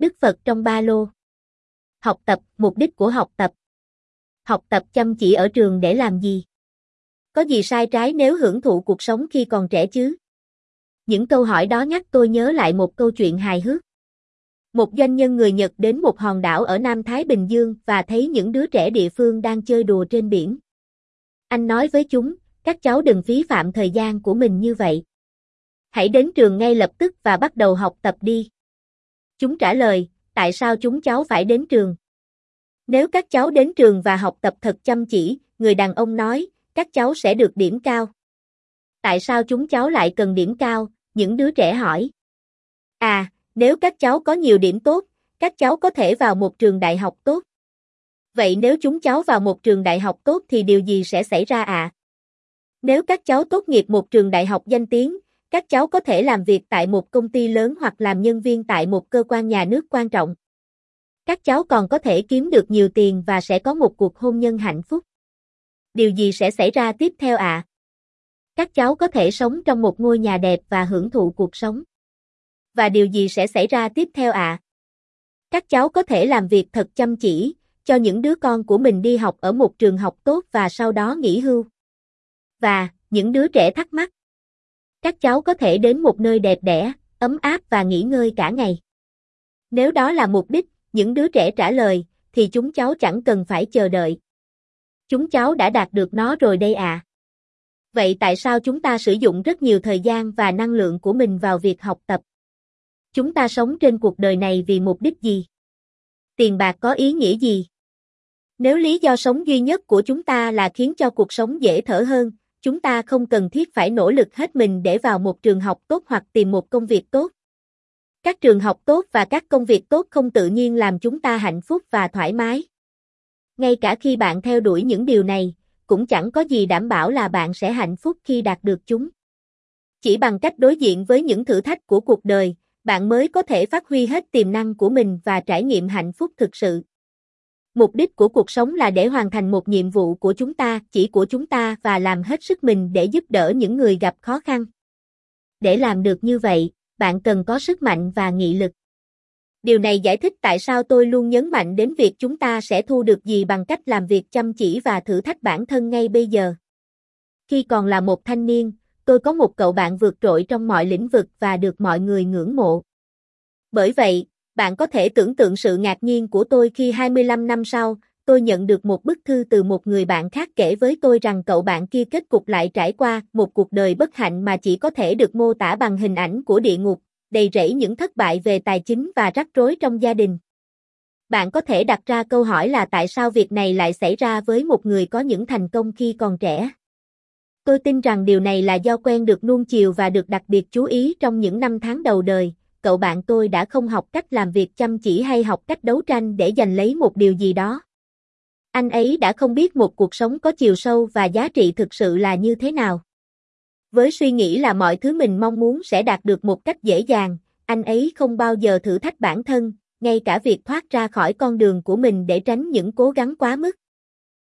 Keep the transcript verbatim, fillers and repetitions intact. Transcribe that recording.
Đức Phật trong ba lô. Học tập, mục đích của học tập. Học tập chăm chỉ ở trường để làm gì? Có gì sai trái nếu hưởng thụ cuộc sống khi còn trẻ chứ? Những câu hỏi đó nhắc tôi nhớ lại một câu chuyện hài hước. Một doanh nhân người Nhật đến một hòn đảo ở Nam Thái Bình Dương và thấy những đứa trẻ địa phương đang chơi đùa trên biển. Anh nói với chúng, các cháu đừng phí phạm thời gian của mình như vậy. Hãy đến trường ngay lập tức và bắt đầu học tập đi. Chúng trả lời, tại sao chúng cháu phải đến trường? Nếu các cháu đến trường và học tập thật chăm chỉ, người đàn ông nói, các cháu sẽ được điểm cao. Tại sao chúng cháu lại cần điểm cao? Những đứa trẻ hỏi. À, nếu các cháu có nhiều điểm tốt, các cháu có thể vào một trường đại học tốt. Vậy nếu chúng cháu vào một trường đại học tốt thì điều gì sẽ xảy ra ạ? À? Nếu các cháu tốt nghiệp một trường đại học danh tiếng, các cháu có thể làm việc tại một công ty lớn hoặc làm nhân viên tại một cơ quan nhà nước quan trọng. Các cháu còn có thể kiếm được nhiều tiền và sẽ có một cuộc hôn nhân hạnh phúc. Điều gì sẽ xảy ra tiếp theo ạ? À? Các cháu có thể sống trong một ngôi nhà đẹp và hưởng thụ cuộc sống. Và điều gì sẽ xảy ra tiếp theo ạ? À? Các cháu có thể làm việc thật chăm chỉ, cho những đứa con của mình đi học ở một trường học tốt và sau đó nghỉ hưu. Và, những đứa trẻ thắc mắc. Các cháu có thể đến một nơi đẹp đẽ, ấm áp và nghỉ ngơi cả ngày. Nếu đó là mục đích, những đứa trẻ trả lời, thì chúng cháu chẳng cần phải chờ đợi. Chúng cháu đã đạt được nó rồi đây à. Vậy tại sao chúng ta sử dụng rất nhiều thời gian và năng lượng của mình vào việc học tập? Chúng ta sống trên cuộc đời này vì mục đích gì? Tiền bạc có ý nghĩa gì? Nếu lý do sống duy nhất của chúng ta là khiến cho cuộc sống dễ thở hơn, chúng ta không cần thiết phải nỗ lực hết mình để vào một trường học tốt hoặc tìm một công việc tốt. Các trường học tốt và các công việc tốt không tự nhiên làm chúng ta hạnh phúc và thoải mái. Ngay cả khi bạn theo đuổi những điều này, cũng chẳng có gì đảm bảo là bạn sẽ hạnh phúc khi đạt được chúng. Chỉ bằng cách đối diện với những thử thách của cuộc đời, bạn mới có thể phát huy hết tiềm năng của mình và trải nghiệm hạnh phúc thực sự. Mục đích của cuộc sống là để hoàn thành một nhiệm vụ của chúng ta, chỉ của chúng ta và làm hết sức mình để giúp đỡ những người gặp khó khăn. Để làm được như vậy, bạn cần có sức mạnh và nghị lực. Điều này giải thích tại sao tôi luôn nhấn mạnh đến việc chúng ta sẽ thu được gì bằng cách làm việc chăm chỉ và thử thách bản thân ngay bây giờ. Khi còn là một thanh niên, tôi có một cậu bạn vượt trội trong mọi lĩnh vực và được mọi người ngưỡng mộ. Bởi vậy, bạn có thể tưởng tượng sự ngạc nhiên của tôi khi hai mươi lăm năm sau, tôi nhận được một bức thư từ một người bạn khác kể với tôi rằng cậu bạn kia kết cục lại trải qua một cuộc đời bất hạnh mà chỉ có thể được mô tả bằng hình ảnh của địa ngục, đầy rẫy những thất bại về tài chính và rắc rối trong gia đình. Bạn có thể đặt ra câu hỏi là tại sao việc này lại xảy ra với một người có những thành công khi còn trẻ. Tôi tin rằng điều này là do quen được nuông chiều và được đặc biệt chú ý trong những năm tháng đầu đời. Cậu bạn tôi đã không học cách làm việc chăm chỉ hay học cách đấu tranh để giành lấy một điều gì đó. Anh ấy đã không biết một cuộc sống có chiều sâu và giá trị thực sự là như thế nào. Với suy nghĩ là mọi thứ mình mong muốn sẽ đạt được một cách dễ dàng, anh ấy không bao giờ thử thách bản thân, ngay cả việc thoát ra khỏi con đường của mình để tránh những cố gắng quá mức.